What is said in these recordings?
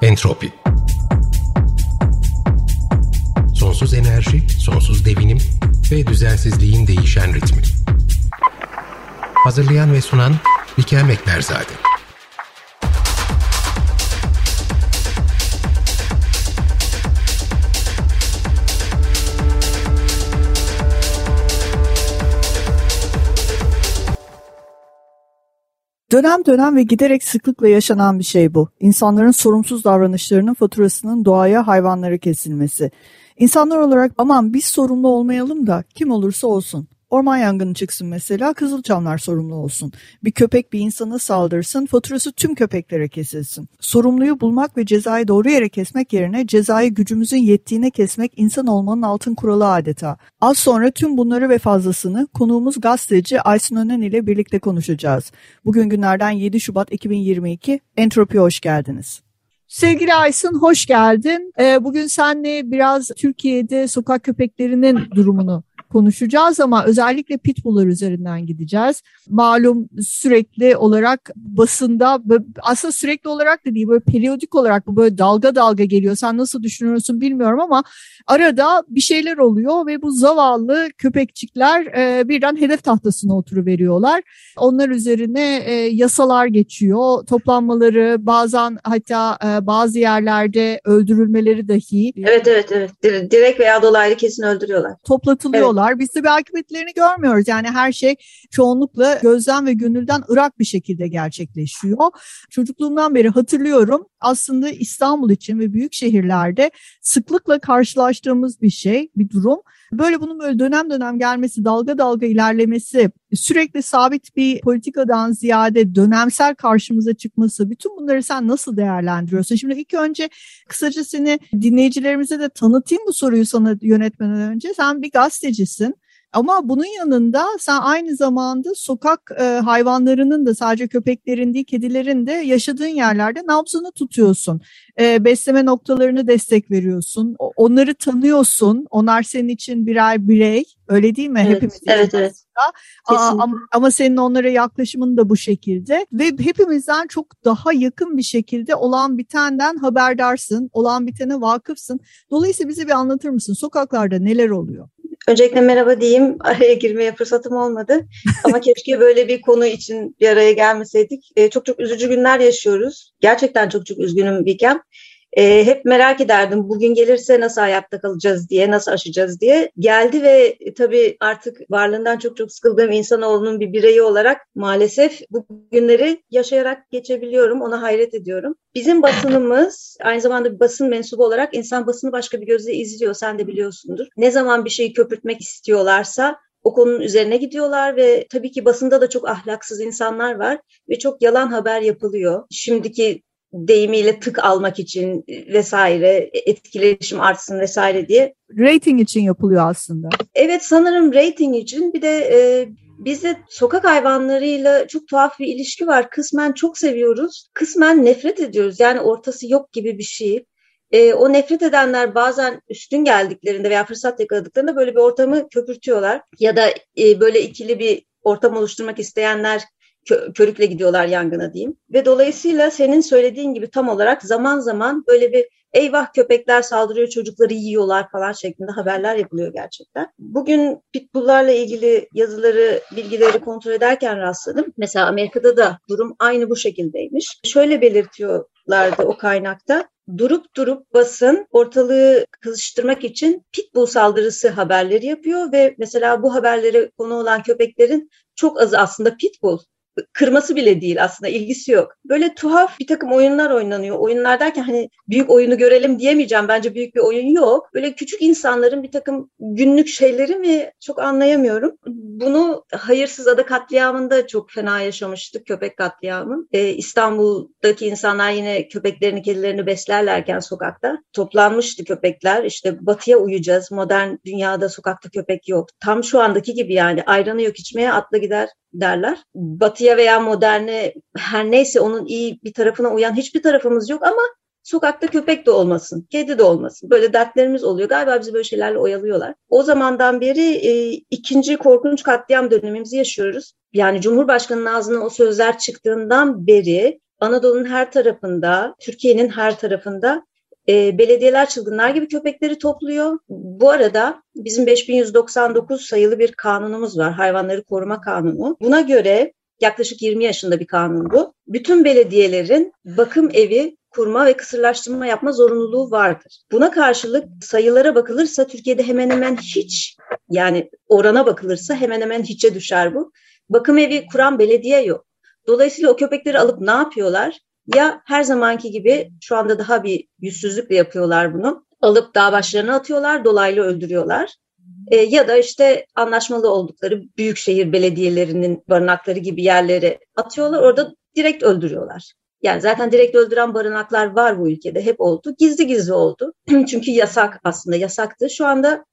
Entropi. Sonsuz enerji, sonsuz devinim ve düzensizliğin değişen ritmi. Hazırlayan ve sunan Bikem Ekberzade. Dönem dönem ve giderek sıklıkla yaşanan bir şey bu. İnsanların sorumsuz davranışlarının faturasının doğaya, hayvanlara kesilmesi. İnsanlar olarak aman biz sorumlu olmayalım da kim olursa olsun. Orman yangını çıksın mesela, Kızılçamlar sorumlu olsun. Bir köpek bir insana saldırsın, faturası tüm köpeklere kesilsin. Sorumluyu bulmak ve cezayı doğru yere kesmek yerine cezayı gücümüzün yettiğine kesmek insan olmanın altın kuralı adeta. Az sonra tüm bunları ve fazlasını konuğumuz gazeteci Aysun Önen ile birlikte konuşacağız. Bugün günlerden 7 Şubat 2022, Entropi'ye hoş geldiniz. Sevgili Aysun, hoş geldin. Bugün seninle biraz Türkiye'de sokak köpeklerinin durumunu konuşacağız ama özellikle pitbulllar üzerinden gideceğiz. Malum sürekli olarak basında, aslında sürekli olarak da değil, böyle periyodik olarak bu böyle dalga dalga geliyor. Sen nasıl düşünüyorsun bilmiyorum ama arada bir şeyler oluyor ve bu zavallı köpekçikler birden hedef tahtasına oturuveriyorlar. Onlar üzerine yasalar geçiyor, toplanmaları, bazen hatta bazı yerlerde öldürülmeleri dahi. Evet. Direkt veya dolaylı kesin öldürüyorlar. Toplatılıyorlar. Evet. Biz de bir akıbetlerini görmüyoruz. Yani her şey çoğunlukla gözden ve gönülden ırak bir şekilde gerçekleşiyor. Çocukluğumdan beri hatırlıyorum. Aslında İstanbul için ve büyük şehirlerde sıklıkla karşılaştığımız bir şey, bir durum. Bunun böyle dönem dönem gelmesi, dalga dalga ilerlemesi, sürekli sabit bir politikadan ziyade dönemsel karşımıza çıkması, bütün bunları sen nasıl değerlendiriyorsun? Şimdi ilk önce kısaca seni dinleyicilerimize de tanıtayım bu soruyu sana yönetmeden önce. Sen bir gazetecisin. Ama bunun yanında sen aynı zamanda sokak hayvanlarının da, sadece köpeklerin değil kedilerin de yaşadığın yerlerde nabzını tutuyorsun. Besleme noktalarını destek veriyorsun. Onları tanıyorsun. Onlar senin için birer birey. Öyle değil mi? Evet, hepimiz için. Evet. Ama senin onlara yaklaşımın da bu şekilde ve hepimizden çok daha yakın bir şekilde olan bitenden haberdarsın, olan bitene vakıfsın. Dolayısıyla bize bir anlatır mısın? Sokaklarda neler oluyor? Öncelikle merhaba diyeyim. Araya girmeye fırsatım olmadı. Ama keşke böyle bir konu için bir araya gelmeseydik. Çok üzücü günler yaşıyoruz. Gerçekten çok üzgünüm Bikem. Hep merak ederdim bugün gelirse nasıl hayatta kalacağız diye, nasıl aşacağız diye. Geldi ve tabii artık varlığından çok sıkıldığım insanoğlunun bir bireyi olarak maalesef bu günleri yaşayarak geçebiliyorum. Ona hayret ediyorum. Bizim basınımız aynı zamanda bir basın mensubu olarak insan basını başka bir gözle izliyor. Sen de biliyorsundur. Ne zaman bir şeyi köpürtmek istiyorlarsa o konunun üzerine gidiyorlar ve tabii ki basında da çok ahlaksız insanlar var ve çok yalan haber yapılıyor. Şimdiki deyimiyle tık almak için vesaire, etkileşim artsın vesaire diye. Rating için yapılıyor aslında. Evet, sanırım rating için. Bir de bizde sokak hayvanlarıyla çok tuhaf bir ilişki var. Kısmen çok seviyoruz, kısmen nefret ediyoruz. Yani ortası yok gibi bir şey. O nefret edenler bazen üstün geldiklerinde veya fırsat yakaladıklarında böyle bir ortamı köpürtüyorlar. Ya da böyle ikili bir ortam oluşturmak isteyenler körükle gidiyorlar yangına diyeyim. Ve dolayısıyla senin söylediğin gibi tam olarak zaman zaman böyle bir eyvah köpekler saldırıyor, çocukları yiyorlar falan şeklinde haberler yapılıyor gerçekten. Bugün pitbulllarla ilgili yazıları, bilgileri kontrol ederken rastladım. Mesela Amerika'da da durum aynı bu şekildeymiş. Şöyle belirtiyorlardı o kaynakta. Durup basın ortalığı kızıştırmak için pitbull saldırısı haberleri yapıyor ve mesela bu haberlere konu olan köpeklerin çok azı aslında pitbull. Kırması bile değil, aslında ilgisi yok. Böyle tuhaf bir takım oyunlar oynanıyor. Oyunlar derken hani büyük oyunu görelim diyemeyeceğim. Bence büyük bir oyun yok. Böyle küçük insanların bir takım günlük şeyleri mi çok anlayamıyorum. Bunu Hayırsız Ada katliamında çok fena yaşamıştık, köpek katliamı. İstanbul'daki insanlar yine köpeklerini, kedilerini beslerlerken sokakta toplanmıştı köpekler. İşte batıya uyacağız, modern dünyada sokakta köpek yok. Tam şu andaki gibi yani ayranı yok içmeye atla gider derler. Batıya veya moderne her neyse onun iyi bir tarafına uyan hiçbir tarafımız yok ama sokakta köpek de olmasın, kedi de olmasın. Böyle dertlerimiz oluyor. Galiba bizi böyle şeylerle oyalıyorlar. O zamandan beri ikinci korkunç katliam dönemimizi yaşıyoruz. Yani Cumhurbaşkanı'nın ağzından o sözler çıktığından beri Anadolu'nun her tarafında, Türkiye'nin her tarafında belediyeler çılgınlar gibi köpekleri topluyor. Bu arada bizim 5199 sayılı bir kanunumuz var, Hayvanları Koruma Kanunu. Buna göre yaklaşık 20 yaşında bir kanun bu. Bütün belediyelerin bakım evi kurma ve kısırlaştırma yapma zorunluluğu vardır. Buna karşılık sayılara bakılırsa Türkiye'de hemen hemen hiç, yani orana bakılırsa hemen hemen hiçe düşer bu. Bakım evi kuran belediye yok. Dolayısıyla o köpekleri alıp ne yapıyorlar? Ya her zamanki gibi, şu anda daha bir yüzsüzlükle yapıyorlar bunu, alıp dağ başlarına atıyorlar, dolaylı öldürüyorlar. Ya da işte anlaşmalı oldukları büyükşehir belediyelerinin barınakları gibi yerlere atıyorlar, orada direkt öldürüyorlar. Yani zaten direkt öldüren barınaklar var bu ülkede, hep oldu. Gizli gizli oldu. Çünkü yasak, aslında yasaktı. Şu anda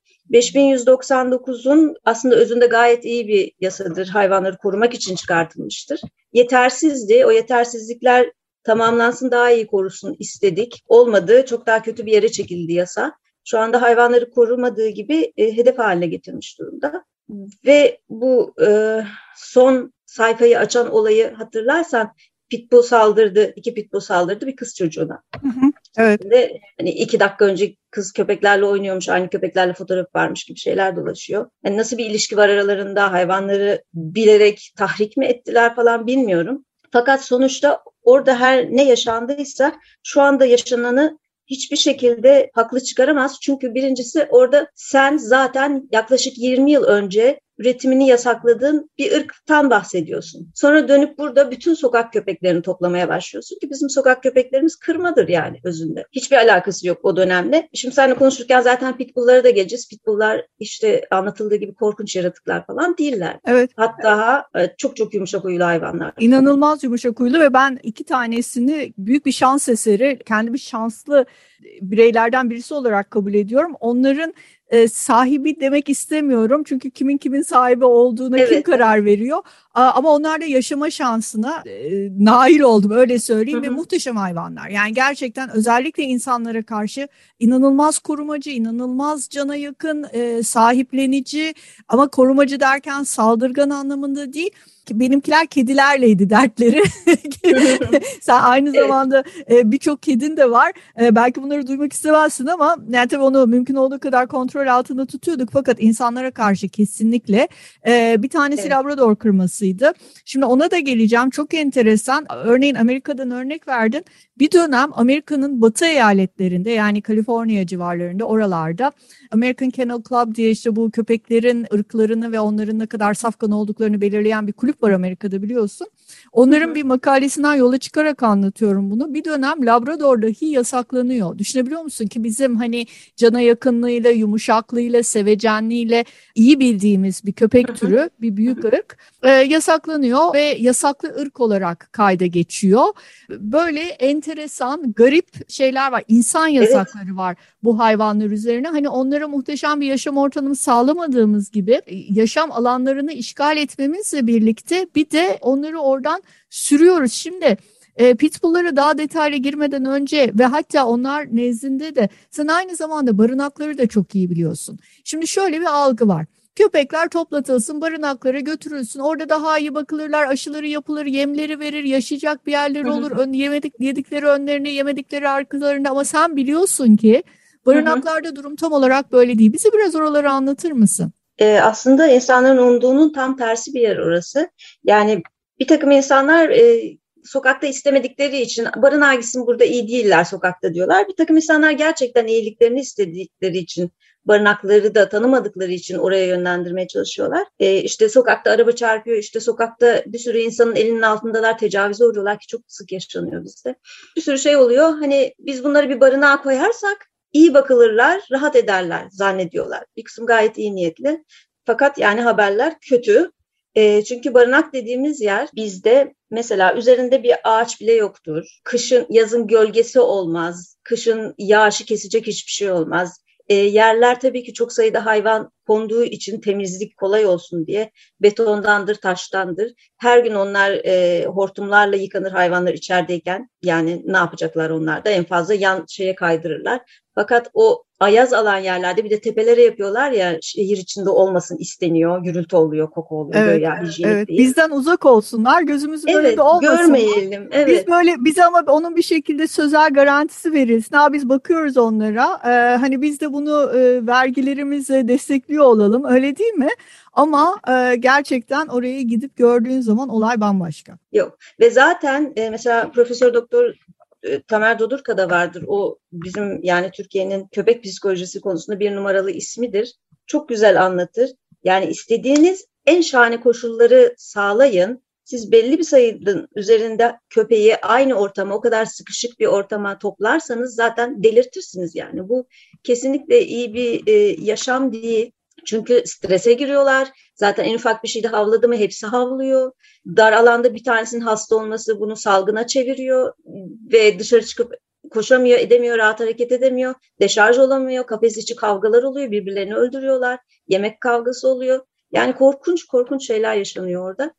5199'un aslında özünde gayet iyi bir yasadır. Hayvanları korumak için çıkartılmıştır. Yetersizdi. O yetersizlikler tamamlansın, daha iyi korusun istedik. Olmadı. Çok daha kötü bir yere çekildi yasa. Şu anda hayvanları korumadığı gibi hedef haline getirmiş durumda. Ve bu son sayfayı açan olayı hatırlarsan, pitbull saldırdı, 2 pitbull saldırdı bir kız çocuğuna. Evet. Ve hani 2 dakika önce kız köpeklerle oynuyormuş, aynı köpeklerle fotoğraf varmış gibi şeyler dolaşıyor. Yani nasıl bir ilişki var aralarında, hayvanları bilerek tahrik mi ettiler falan bilmiyorum. Fakat sonuçta orada her ne yaşandıysa şu anda yaşananı hiçbir şekilde haklı çıkaramaz. Çünkü birincisi, orada sen zaten yaklaşık 20 yıl önce üretimini yasakladığın bir ırktan bahsediyorsun. Sonra dönüp burada bütün sokak köpeklerini toplamaya başlıyorsun ki bizim sokak köpeklerimiz kırmadır yani özünde. Hiçbir alakası yok o dönemle. Şimdi seninle konuşurken zaten pitbulllara da geleceğiz. Pitbulllar işte anlatıldığı gibi korkunç yaratıklar falan değiller. Evet. Hatta çok çok yumuşak huylu hayvanlar. İnanılmaz yumuşak huylu ve ben 2 tanesini büyük bir şans eseri, kendimi şanslı bireylerden birisi olarak kabul ediyorum. Onların sahibi demek istemiyorum çünkü kimin sahibi olduğuna kim karar veriyor. Ama onlar da yaşama şansına nail oldum, öyle söyleyeyim. Ve muhteşem hayvanlar. Yani gerçekten özellikle insanlara karşı inanılmaz korumacı, inanılmaz cana yakın, sahiplenici, ama korumacı derken saldırgan anlamında değil. Benimkiler kedilerleydi dertleri. Sen aynı zamanda birçok kedin de var. Belki bunları duymak istemezsin ama yani tabii onu mümkün olduğu kadar kontrol altında tutuyorduk. Fakat insanlara karşı kesinlikle. Bir tanesi Labrador kırmasıydı. Şimdi ona da geleceğim. Çok enteresan. Örneğin Amerika'dan örnek verdin. Bir dönem Amerika'nın batı eyaletlerinde, yani Kaliforniya civarlarında, oralarda American Kennel Club diye işte bu köpeklerin ırklarını ve onların ne kadar safkan olduklarını belirleyen bir kulüp var Amerika'da, biliyorsun. Onların bir makalesinden yola çıkarak anlatıyorum bunu. Bir dönem Labrador dahi yasaklanıyor. Düşünebiliyor musun ki bizim hani cana yakınlığıyla, yumuşaklığıyla, sevecenliğiyle iyi bildiğimiz bir köpek türü, bir büyük ırk yasaklanıyor ve yasaklı ırk olarak kayda geçiyor. Böyle enteresan, garip şeyler var. İnsan yasakları var bu hayvanlar üzerine. Hani onlara muhteşem bir yaşam ortamını sağlamadığımız gibi yaşam alanlarını işgal etmemizle birlikte bir de onları oradan sürüyoruz. Şimdi pitbulllara daha detaylı girmeden önce ve hatta onlar nezdinde de sen aynı zamanda barınakları da çok iyi biliyorsun. Şimdi şöyle bir algı var. Köpekler toplatılsın, barınaklara götürülsün. Orada daha iyi bakılırlar, aşıları yapılır, yemleri verir, yaşayacak bir yerleri olur. Yedikleri önlerine, yemedikleri arkalarında. Ama sen biliyorsun ki barınaklarda durum tam olarak böyle değil. Bize biraz oraları anlatır mısın? Aslında insanların umduğunun tam tersi bir yer orası. Yani bir takım insanlar sokakta istemedikleri için barınağa gitsin, burada iyi değiller sokakta diyorlar. Bir takım insanlar gerçekten iyiliklerini istedikleri için, barınakları da tanımadıkları için oraya yönlendirmeye çalışıyorlar. İşte sokakta araba çarpıyor, işte sokakta bir sürü insanın elinin altındalar, tecavüze uğruyorlar ki çok sık yaşanıyor bizde. Bir sürü şey oluyor. Hani biz bunları bir barınağa koyarsak iyi bakılırlar, rahat ederler zannediyorlar. Bir kısım gayet iyi niyetli. Fakat yani haberler kötü. Çünkü barınak dediğimiz yer bizde mesela üzerinde bir ağaç bile yoktur. Kışın, yazın gölgesi olmaz. Kışın yağışı kesecek hiçbir şey olmaz. Yerler tabii ki çok sayıda hayvan konduğu için temizlik kolay olsun diye betondandır, taştandır. Her gün onlar hortumlarla yıkanır hayvanlar içerideyken. Yani ne yapacaklar onlar da? En fazla yan şeye kaydırırlar. Fakat o ayaz alan yerlerde bir de tepelere yapıyorlar ya, şehir içinde olmasın isteniyor. Gürültü oluyor, koku oluyor. Evet, Göya hijyenik evet. değil. Bizden uzak olsunlar, gözümüzün Evet, önünde olmasın. görmeyelim. Evet. Bize ama onun bir şekilde sözel garantisi verilsin. Biz bakıyoruz onlara. Hani biz de bunu vergilerimizle destekliyor olalım. Öyle değil mi? Ama gerçekten oraya gidip gördüğün zaman olay bambaşka. Yok. Ve zaten mesela Profesör Doktor Tamer Dodurka da vardır. O bizim yani Türkiye'nin köpek psikolojisi konusunda bir numaralı ismidir. Çok güzel anlatır. Yani istediğiniz en şahane koşulları sağlayın. Siz belli bir sayının üzerinde köpeği aynı ortama, o kadar sıkışık bir ortama toplarsanız zaten delirtirsiniz yani. Bu kesinlikle iyi bir yaşam değil. Çünkü strese giriyorlar. Zaten en ufak bir şeyde havladı mı hepsi havlıyor. Dar alanda bir tanesinin hasta olması bunu salgına çeviriyor ve dışarı çıkıp koşamıyor, edemiyor, rahat hareket edemiyor, deşarj olamıyor, kafes içi kavgalar oluyor, birbirlerini öldürüyorlar, yemek kavgası oluyor. Yani korkunç şeyler yaşanıyor orada.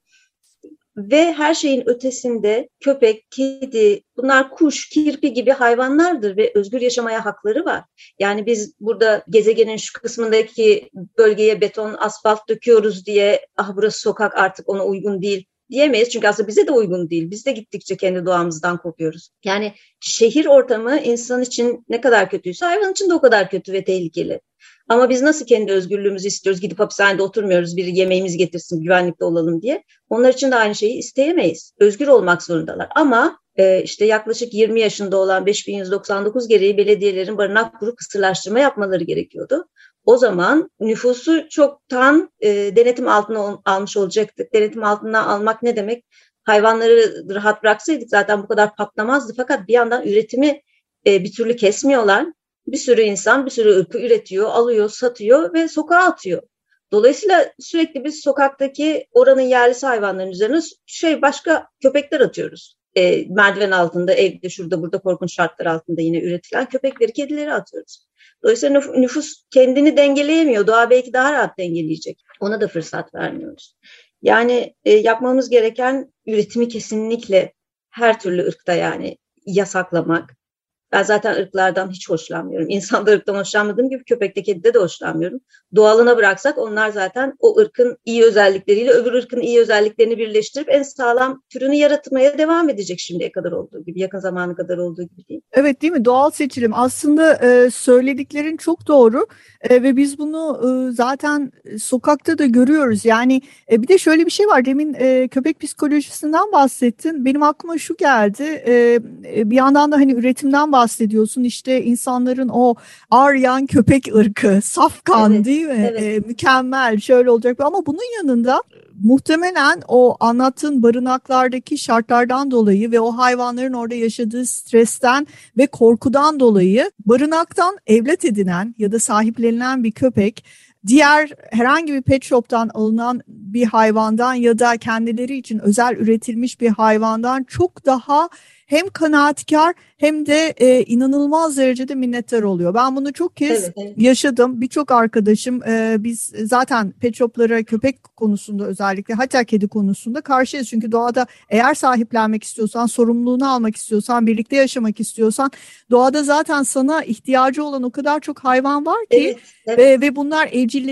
Ve her şeyin ötesinde köpek, kedi, bunlar kuş, kirpi gibi hayvanlardır ve özgür yaşamaya hakları var. Yani biz burada gezegenin şu kısmındaki bölgeye beton, asfalt döküyoruz diye burası sokak artık ona uygun değil diyemeyiz. Çünkü aslında bize de uygun değil. Biz de gittikçe kendi doğamızdan kopuyoruz. Yani şehir ortamı insan için ne kadar kötüyse hayvan için de o kadar kötü ve tehlikeli. Ama biz nasıl kendi özgürlüğümüzü istiyoruz? Gidip hapishanede oturmuyoruz, biri yemeğimizi getirsin, güvenlikte olalım diye. Onlar için de aynı şeyi isteyemeyiz. Özgür olmak zorundalar. Ama işte yaklaşık 20 yaşında olan 5199 gereği belediyelerin barınak kurup kısırlaştırma yapmaları gerekiyordu. O zaman nüfusu çoktan denetim altına almış olacaktık. Denetim altına almak ne demek? Hayvanları rahat bıraksaydık zaten bu kadar patlamazdı. Fakat bir yandan üretimi bir türlü kesmiyorlar. Bir sürü insan bir sürü ırkı üretiyor, alıyor, satıyor ve sokağa atıyor. Dolayısıyla sürekli biz sokaktaki oranın yerlisi hayvanların üzerine başka köpekler atıyoruz. Merdiven altında, evde, şurada, burada korkunç şartlar altında yine üretilen köpekleri, kedileri atıyoruz. Dolayısıyla nüfus kendini dengeleyemiyor. Doğa belki daha rahat dengeleyecek. Ona da fırsat vermiyoruz. Yani yapmamız gereken üretimi kesinlikle her türlü ırkta yani yasaklamak. Ben zaten ırklardan hiç hoşlanmıyorum. İnsanda ırktan hoşlanmadığım gibi köpekte, kedide de hoşlanmıyorum. Doğalına bıraksak onlar zaten o ırkın iyi özellikleriyle öbür ırkın iyi özelliklerini birleştirip en sağlam türünü yaratmaya devam edecek şimdiye kadar olduğu gibi, yakın zamana kadar olduğu gibi değil. Evet, değil mi? Doğal seçilim. Aslında söylediklerin çok doğru ve biz bunu zaten sokakta da görüyoruz. Yani bir de şöyle bir şey var. Demin köpek psikolojisinden bahsettin. Benim aklıma şu geldi. Bir yandan da hani üretimden bahsediyorsun. İşte insanların o Aryan köpek ırkı, safkan, Evet, değil mi? evet. Mükemmel, şöyle olacak. Ama bunun yanında muhtemelen o anlattığın barınaklardaki şartlardan dolayı ve o hayvanların orada yaşadığı stresten ve korkudan dolayı barınaktan evlat edinen ya da sahiplenilen bir köpek diğer herhangi bir pet shop'tan alınan bir hayvandan ya da kendileri için özel üretilmiş bir hayvandan çok daha hem kanaatkar hem de inanılmaz derecede minnettar oluyor. Ben bunu çok kez yaşadım. Birçok arkadaşım biz zaten pet shop'lara köpek konusunda özellikle hatta kedi konusunda karşıyız. Çünkü doğada eğer sahiplenmek istiyorsan, sorumluluğunu almak istiyorsan, birlikte yaşamak istiyorsan doğada zaten sana ihtiyacı olan o kadar çok hayvan var ki ve bunlar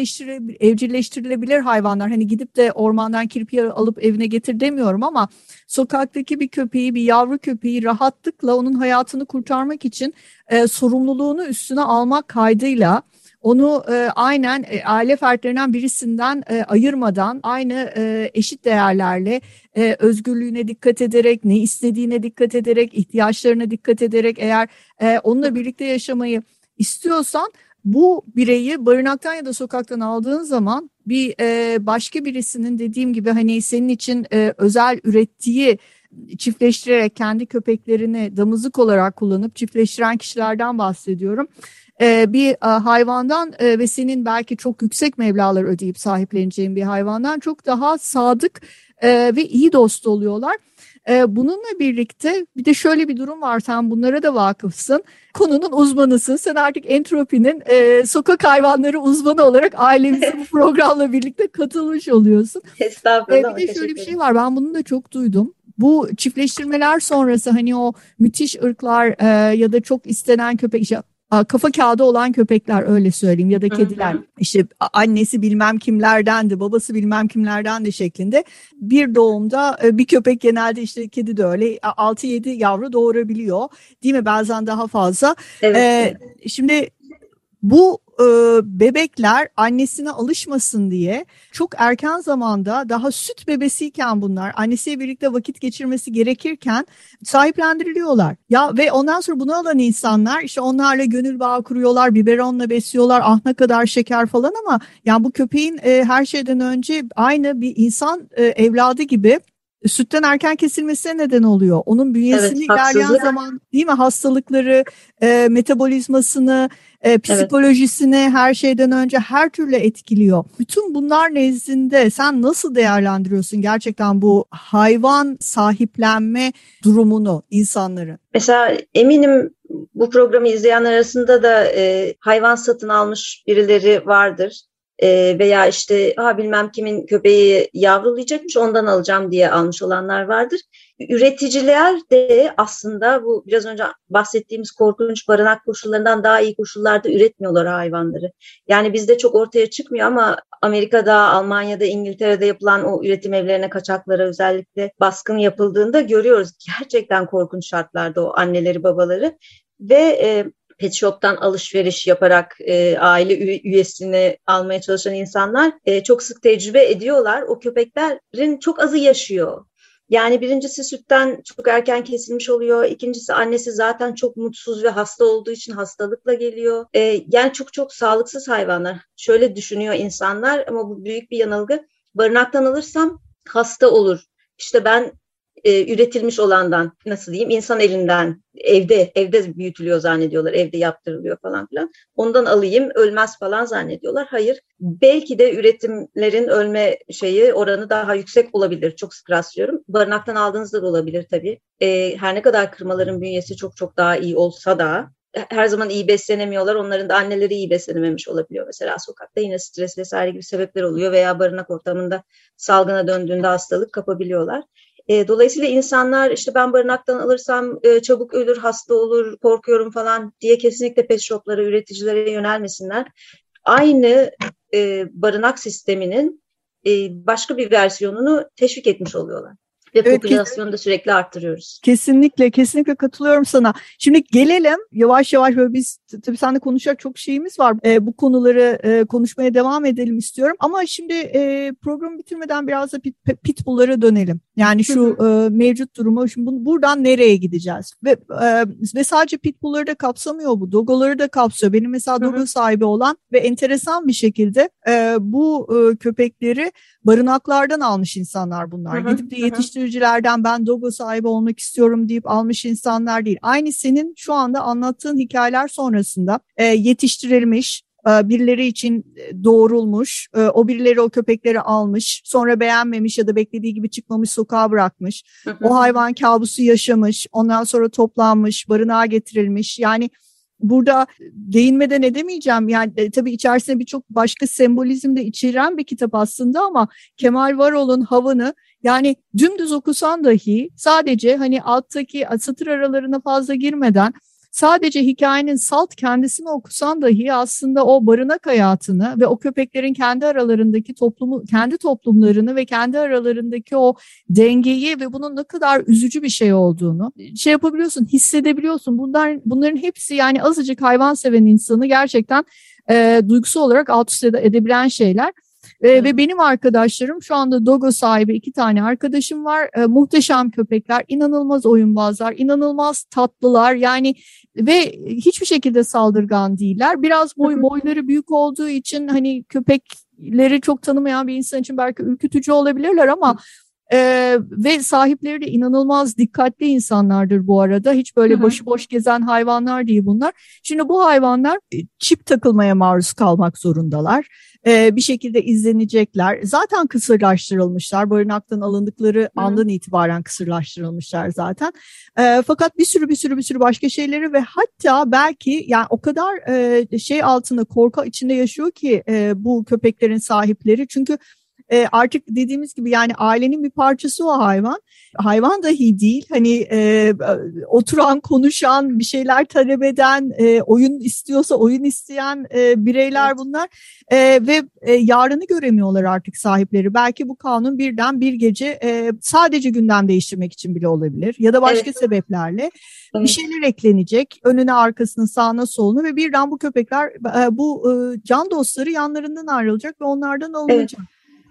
evcilleştirilebilir hayvanlar. Hani gidip de ormandan kirpi alıp evine getir demiyorum ama sokaktaki bir köpeği, bir yavru köpeği rahatlıkla onun hayatını kurtarmak için sorumluluğunu üstüne almak kaydıyla onu aynen aile fertlerinden birisinden ayırmadan aynı eşit değerlerle özgürlüğüne dikkat ederek, ne istediğine dikkat ederek, ihtiyaçlarına dikkat ederek eğer onunla birlikte yaşamayı istiyorsan bu bireyi barınaktan ya da sokaktan aldığın zaman bir başka birisinin dediğim gibi hani senin için özel ürettiği çiftleştirerek kendi köpeklerini damızlık olarak kullanıp çiftleştiren kişilerden bahsediyorum. Bir hayvandan ve senin belki çok yüksek meblağlar ödeyip sahipleneceğin bir hayvandan çok daha sadık ve iyi dost oluyorlar. Bununla birlikte bir de şöyle bir durum var. Sen bunlara da vakıfsın. Konunun uzmanısın. Sen artık entropinin sokak hayvanları uzmanı olarak ailemize bu programla birlikte katılmış oluyorsun. Estağfurullah. Bir de şöyle bir şey var. Ben bunu da çok duydum. Bu çiftleştirmeler sonrası hani o müthiş ırklar ya da çok istenen köpek, işte kafa kağıdı olan köpekler, öyle söyleyeyim, ya da kediler, işte annesi bilmem kimlerdendi, babası bilmem kimlerdendi şeklinde bir doğumda bir köpek, genelde işte kedi de öyle 6-7 yavru doğurabiliyor, değil mi, bazen daha fazla. Evet. Şimdi bu bebekler annesine alışmasın diye çok erken zamanda, daha süt bebesiyken, bunlar annesiyle birlikte vakit geçirmesi gerekirken sahiplendiriliyorlar. Ya ve ondan sonra bunu alan insanlar işte onlarla gönül bağı kuruyorlar, biberonla besliyorlar, ah ne kadar şeker falan, ama yani bu köpeğin her şeyden önce aynı bir insan evladı gibi sütten erken kesilmesine neden oluyor. Onun bünyesini ilerleyen zaman, değil mi, hastalıkları, metabolizmasını, psikolojisini, her şeyden önce her türlü etkiliyor. Bütün bunlar nezdinde sen nasıl değerlendiriyorsun gerçekten bu hayvan sahiplenme durumunu, insanları? Mesela eminim bu programı izleyenler arasında da hayvan satın almış birileri vardır. Veya işte bilmem kimin köpeği yavrulayacakmış, ondan alacağım diye almış olanlar vardır. Üreticiler de aslında bu biraz önce bahsettiğimiz korkunç barınak koşullarından daha iyi koşullarda üretmiyorlar hayvanları. Yani bizde çok ortaya çıkmıyor ama Amerika'da, Almanya'da, İngiltere'de yapılan o üretim evlerine, kaçaklara özellikle baskın yapıldığında görüyoruz. Gerçekten korkunç şartlarda o anneleri, babaları ve pet shop'tan alışveriş yaparak aile üyesini almaya çalışan insanlar çok sık tecrübe ediyorlar. O köpeklerin çok azı yaşıyor. Yani birincisi sütten çok erken kesilmiş oluyor. İkincisi annesi zaten çok mutsuz ve hasta olduğu için hastalıkla geliyor. Yani çok çok sağlıksız hayvanlar. Şöyle düşünüyor insanlar ama bu büyük bir yanılgı. Barınaktan alırsam hasta olur. İşte ben üretilmiş olandan, nasıl diyeyim, insan elinden, evde büyütülüyor zannediyorlar, evde yaptırılıyor falan filan. Ondan alayım, ölmez falan zannediyorlar. Hayır, belki de üretimlerin ölme oranı daha yüksek olabilir. Çok sık rastlıyorum. Barınaktan aldığınızda da olabilir tabii. Her ne kadar kırmaların bünyesi çok çok daha iyi olsa da her zaman iyi beslenemiyorlar. Onların da anneleri iyi beslenememiş olabiliyor. Mesela sokakta yine stres vesaire gibi sebepler oluyor veya barınak ortamında salgına döndüğünde hastalık kapabiliyorlar. Dolayısıyla insanlar işte ben barınaktan alırsam çabuk ölür, hasta olur, korkuyorum falan diye kesinlikle pet shop'lara, üreticilere yönelmesinler. Aynı barınak sisteminin başka bir versiyonunu teşvik etmiş oluyorlar. Ve popülasyonu da sürekli arttırıyoruz. Kesinlikle, kesinlikle katılıyorum sana. Şimdi gelelim yavaş yavaş, böyle biz tabii seninle konuşacak çok şeyimiz var. Bu konuları konuşmaya devam edelim istiyorum. Ama şimdi programı bitirmeden biraz da pitbull'lara dönelim. Yani şu mevcut durumu, şimdi buradan nereye gideceğiz? Ve sadece pitbull'ları da kapsamıyor bu. Dogoları da kapsıyor. Benim mesela dogo sahibi olan ve enteresan bir şekilde bu köpekleri barınaklardan almış insanlar bunlar. Gidip de yetiştiricilerden ben dogo sahibi olmak istiyorum deyip almış insanlar değil. Aynı senin şu anda anlattığın hikayeler sonrasında yetiştirilmiş, birileri için doğurulmuş, o birileri o köpekleri almış, sonra beğenmemiş ya da beklediği gibi çıkmamış, sokağa bırakmış. O hayvan kabusu yaşamış, ondan sonra toplanmış, barınağa getirilmiş. Yani burada değinmeden edemeyeceğim. Yani tabii içerisinde birçok başka sembolizm de içeren bir kitap aslında, ama Kemal Varol'un Havan'ı yani dümdüz okusan dahi, sadece hani alttaki satır aralarına fazla girmeden sadece hikayenin salt kendisini okusan dahi aslında o barınak hayatını ve o köpeklerin kendi aralarındaki kendi toplumlarını ve kendi aralarındaki o dengeyi ve bunun ne kadar üzücü bir şey olduğunu yapabiliyorsun, hissedebiliyorsun. Bunların hepsi yani azıcık hayvan seven insanı gerçekten duygusal olarak alt üst edebilen şeyler. Ve benim arkadaşlarım, şu anda dogo sahibi 2 tane arkadaşım var. Muhteşem köpekler, inanılmaz oyunbazlar, inanılmaz tatlılar yani ve hiçbir şekilde saldırgan değiller. Biraz boyları büyük olduğu için hani köpekleri çok tanımayan bir insan için belki ürkütücü olabilirler, ama Ve sahipleri de inanılmaz dikkatli insanlardır bu arada. Hiç böyle başıboş gezen hayvanlar değil bunlar. Şimdi bu hayvanlar çip takılmaya maruz kalmak zorundalar. Bir şekilde izlenecekler. Zaten kısırlaştırılmışlar. Barınaktan alındıkları andan itibaren kısırlaştırılmışlar zaten. Fakat bir sürü başka şeyleri ve hatta belki yani o kadar şey altında korku içinde yaşıyor ki bu köpeklerin sahipleri. Çünkü artık dediğimiz gibi yani ailenin bir parçası o hayvan. Hayvan dahi değil. Hani oturan, konuşan, bir şeyler talep eden, oyun istiyorsa oyun isteyen bireyler bunlar. Ve yarını göremiyorlar artık sahipleri. Belki bu kanun birden bir gece sadece gündem değiştirmek için bile olabilir. Ya da başka sebeplerle bir şeyler eklenecek. Önüne, arkasına, sağına, soluna ve birden bu köpekler, bu can dostları yanlarından ayrılacak ve onlardan alınacak.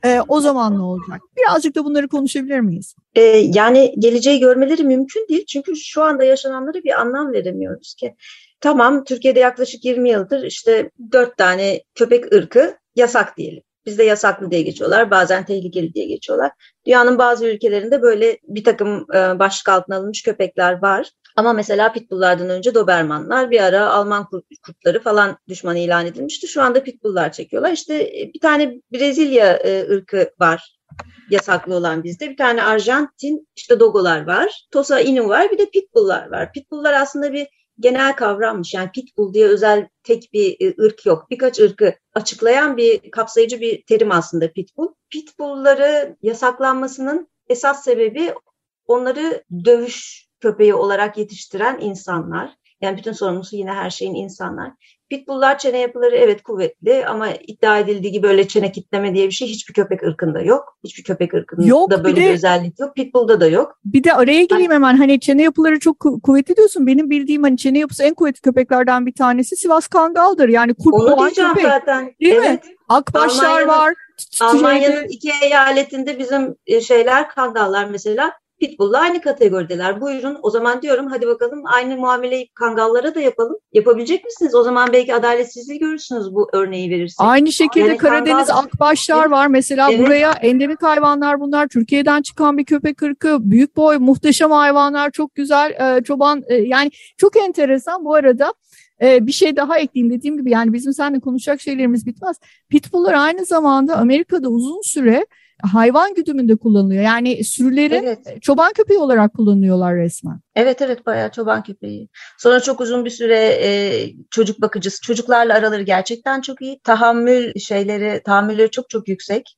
O zaman ne olacak? Birazcık da bunları konuşabilir miyiz? Yani geleceği görmeleri mümkün değil. Çünkü şu anda yaşananlara bir anlam veremiyoruz ki. Tamam, Türkiye'de yaklaşık 20 yıldır işte 4 tane köpek ırkı yasak diyelim. Bizde yasaklı diye geçiyorlar, bazen tehlikeli diye geçiyorlar. Dünyanın bazı ülkelerinde böyle bir takım başlık altına alınmış köpekler var. Ama mesela pitbulllardan önce dobermanlar, bir ara Alman kurtları falan düşman ilan edilmişti. Şu anda pitbulllar çekiyorlar. İşte bir tane Brezilya ırkı var yasaklı olan bizde. Bir tane Arjantin işte dogolar var. Tosa Inu var, bir de pitbulllar var. Pitbulllar aslında bir genel kavrammış. Yani pitbull diye özel tek bir ırk yok. Birkaç ırkı açıklayan bir kapsayıcı bir terim aslında pitbull. Pitbullları yasaklanmasının esas sebebi onları dövüş köpeği olarak yetiştiren insanlar. Yani bütün sorumlusu yine her şeyin insanlar. Pitbulllar çene yapıları evet kuvvetli ama iddia edildiği gibi öyle çene kitleme diye bir şey hiçbir köpek ırkında yok. Hiçbir köpek ırkında böyle bir özellik yok. Pitbull'da da yok. Bir de araya gireyim hemen, hani çene yapıları çok kuvvetli diyorsun. Benim bildiğim hani çene yapısı en kuvvetli köpeklerden bir tanesi Sivas Kangal'dır. Yani kurt boğan köpek. Zaten. Değil mi? Akbaşlar var. Almanya'nın 2 eyaletinde bizim Kangallar mesela Pitbull'la aynı kategorideler. Buyurun o zaman diyorum, hadi bakalım aynı muameleyi kangallara da yapalım. Yapabilecek misiniz? O zaman belki adaletsizliği görürsünüz bu örneği verirsek. Aynı şekilde yani Karadeniz akbaşlar var. Mesela buraya endemik hayvanlar bunlar. Türkiye'den çıkan bir köpek ırkı. Büyük boy, muhteşem hayvanlar. Çok güzel çoban. Yani çok enteresan bu arada. Bir şey daha ekleyeyim, dediğim gibi yani bizim seninle konuşacak şeylerimiz bitmez. Pitbull'lar aynı zamanda Amerika'da uzun süre hayvan güdümünde kullanılıyor. Yani sürülerin çoban köpeği olarak kullanıyorlar resmen. Evet bayağı çoban köpeği. Sonra çok uzun bir süre çocuk bakıcısı. Çocuklarla araları gerçekten çok iyi. Tahammülleri çok yüksek.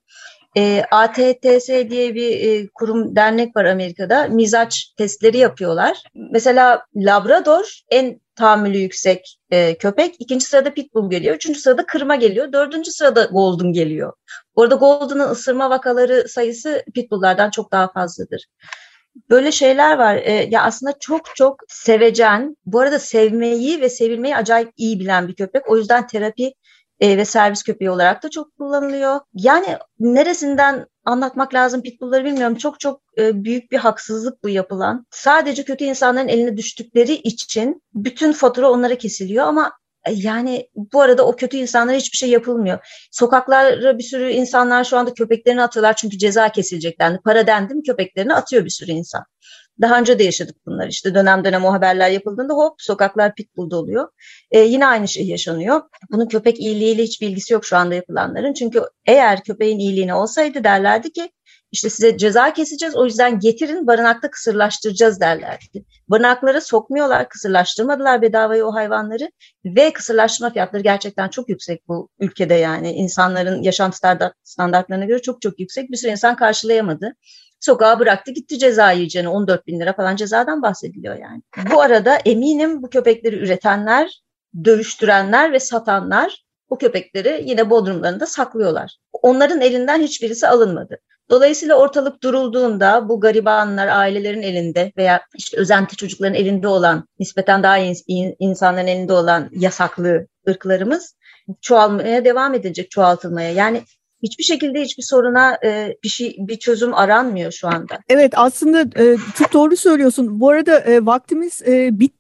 ATTS diye bir kurum, dernek var Amerika'da. Mizaç testleri yapıyorlar. Mesela Labrador en tahammülü yüksek köpek. 2. sırada Pitbull geliyor. 3. sırada Kırma geliyor. 4. sırada Golden geliyor. Bu arada Golden'ın ısırma vakaları sayısı Pitbull'lardan çok daha fazladır. Böyle şeyler var. Ya aslında çok sevecen. Bu arada sevmeyi ve sevilmeyi acayip iyi bilen bir köpek. O yüzden terapi ve servis köpeği olarak da çok kullanılıyor. Yani neresinden anlatmak lazım Pitbull'ları bilmiyorum. Çok büyük bir haksızlık bu yapılan. Sadece kötü insanların eline düştükleri için bütün fatura onlara kesiliyor ama yani bu arada o kötü insanlara hiçbir şey yapılmıyor. Sokaklara bir sürü insanlar şu anda köpeklerini atıyorlar çünkü ceza kesilecek dendi. Para dendi mi köpeklerini atıyor bir sürü insan. Daha önce de yaşadık bunları, işte dönem o haberler yapıldığında hop sokaklar pitbull doluyor. Yine aynı şey yaşanıyor. Bunun köpek iyiliğiyle hiçbir ilgisi yok şu anda yapılanların. Çünkü eğer köpeğin iyiliğine olsaydı derlerdi ki işte size ceza keseceğiz, o yüzden getirin barınakta kısırlaştıracağız derlerdi. Barınaklara sokmuyorlar, kısırlaştırmadılar bedavaya o hayvanları ve kısırlaştırma fiyatları gerçekten çok yüksek bu ülkede, yani insanların yaşam standartlarına göre çok yüksek. Bir sürü insan karşılayamadı. Sokağa bıraktı gitti ceza yiyeceğine, 14.000 lira falan cezadan bahsediliyor yani. Bu arada eminim bu köpekleri üretenler, dövüştürenler ve satanlar bu köpekleri yine bodrumlarında saklıyorlar. Onların elinden hiçbirisi alınmadı. Dolayısıyla ortalık durulduğunda bu garibanlar ailelerin elinde veya işte özenti çocukların elinde olan, nispeten daha iyi insanların elinde olan yasaklı ırklarımız çoğalmaya devam edecek, çoğaltılmaya. Yani hiçbir şekilde hiçbir soruna bir çözüm aranmıyor şu anda. Evet, aslında çok doğru söylüyorsun. Bu arada vaktimiz bitti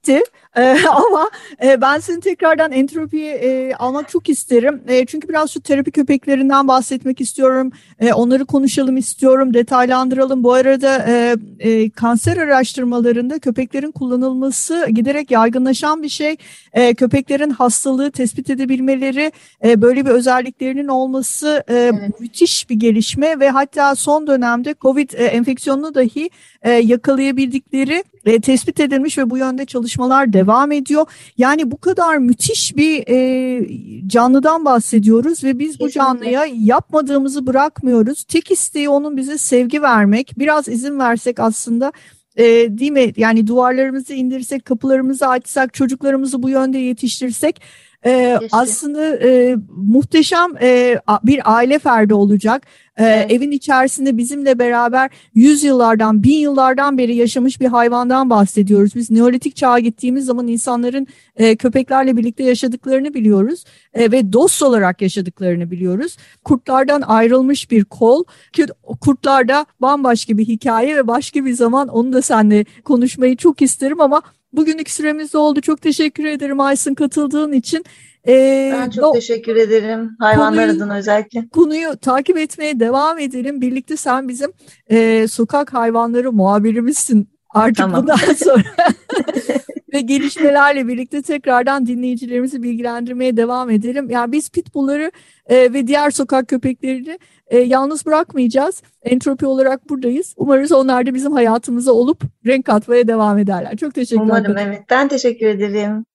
Ama ben seni tekrardan entropiye almak çok isterim. Çünkü biraz şu terapi köpeklerinden bahsetmek istiyorum. Onları konuşalım istiyorum, detaylandıralım. Bu arada kanser araştırmalarında köpeklerin kullanılması giderek yaygınlaşan bir şey. Köpeklerin hastalığı tespit edebilmeleri, böyle bir özelliklerinin olması Evet. müthiş bir gelişme ve hatta son dönemde COVID enfeksiyonunu dahi yakalayabildikleri tespit edilmiş ve bu yönde çalışmalar devam ediyor. Yani bu kadar müthiş bir canlıdan bahsediyoruz ve biz bu Kesinlikle. canlıya yapmadığımızı bırakmıyoruz. Tek isteği onun bize sevgi vermek. Biraz izin versek aslında, değil mi? Yani duvarlarımızı indirsek, kapılarımızı açsak, çocuklarımızı bu yönde yetiştirsek Keşke. aslında muhteşem bir aile ferdi olacak. Evet. Evin içerisinde bizimle beraber 100 yıllardan, 1000 yıllardan beri yaşamış bir hayvandan bahsediyoruz. Biz Neolitik çağa gittiğimiz zaman insanların köpeklerle birlikte yaşadıklarını biliyoruz ve dost olarak yaşadıklarını biliyoruz. Kurtlardan ayrılmış bir kol, ki kurtlarda bambaşka bir hikaye ve başka bir zaman onu da seninle konuşmayı çok isterim ama bugünlük süremiz oldu. Çok teşekkür ederim Aysun katıldığın için. Ben çok teşekkür ederim. Hayvanlar adına özellikle. Konuyu takip etmeye devam edelim. Birlikte sen bizim sokak hayvanları muhabirimizsin artık Tamam. bundan sonra. Ve gelişmelerle birlikte tekrardan dinleyicilerimizi bilgilendirmeye devam edelim. Yani biz pitbullları ve diğer sokak köpeklerini yalnız bırakmayacağız. Entropi olarak buradayız. Umarız onlar da bizim hayatımıza olup renk katmaya devam ederler. Çok teşekkürler. Umarım, evet. Ben teşekkür ederim.